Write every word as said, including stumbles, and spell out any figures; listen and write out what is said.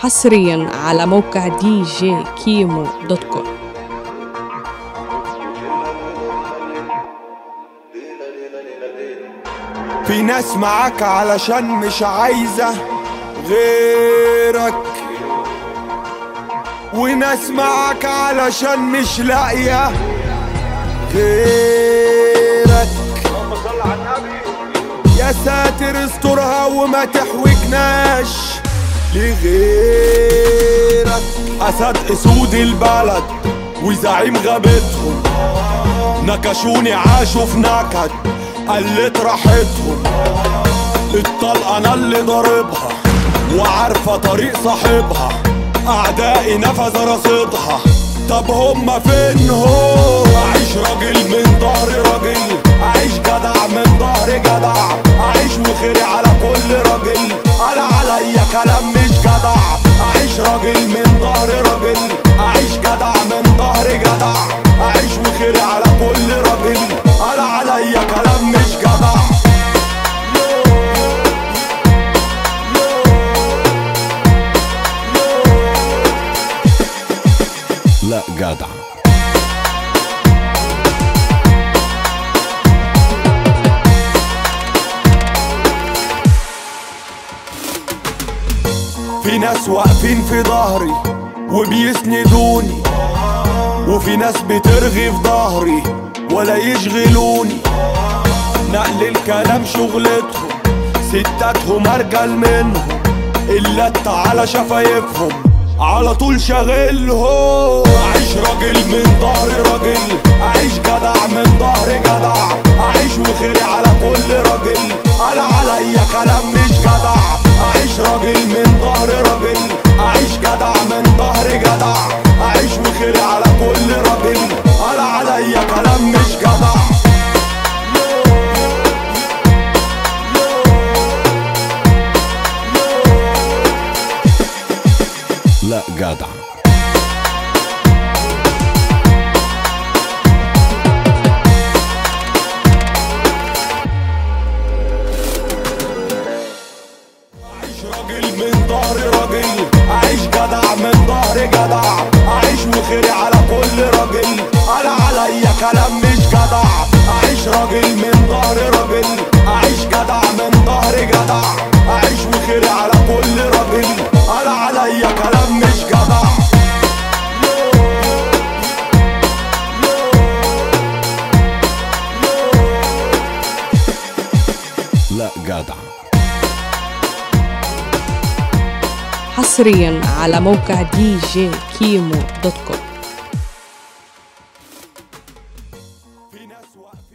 حصريا على موقع دي جي كيمو دوت كوم. في ناس معاك علشان مش عايزة غيرك، وناس معاك علشان مش لاقية غيرك. يا ساتر استرها وما تحوجناش لغيرك. أسد أسود البلد وزعيم غابتهم، نكشوني عاشوا في نكد قلت راحتهم. الطلقة أنا اللي ضاربها وعارفة طريق صاحبها، أعدائي نفذ رصيدها. طب هما فين هو؟ أعيش راجل من ظهر راجل، أعيش جدع من ظهر جدع، أعيش وخيري على كل راجل. قال عليا كلام مش جدع، أعيش راجل من ظهر راجل، أعيش جدع من ظهر جدع، أعيش وخيري على كل راجل. قال عليا كلام مش جدع. لا جدع. في ناس واقفين في ظهري وبيسندوني، وفي ناس بترغي في ظهري ولا يشغلوني. نقل الكلام شغلتهم، ستاتهم ارجل منهم، اللت على شفايفهم على طول شاغلهم. أعيش راجل من ظهر راجل، أعيش جدع من ظهر جدع، أعيش وخيري على كل راجل. قال عليا كلام مش جدع، أعيش راجل من ظهر راجل، أعيش جدع من ظهر جدع، أعيش وخيري على كل راجل. قال عليا كلام مش جدع. لا جدع. راجل من ظهر راجل، أعيش جدع من ظهر جدع، أعيش وخيري على كل راجل. قال عليا كلام مش جدع، أعيش راجل من ظهر راجل، أعيش جدع من ظهر جدع، أعيش وخيري على كل راجل. قال عليا كلام مش جدع. لا جدع. حصريا على موقع دي جي كيمو دوت كوم.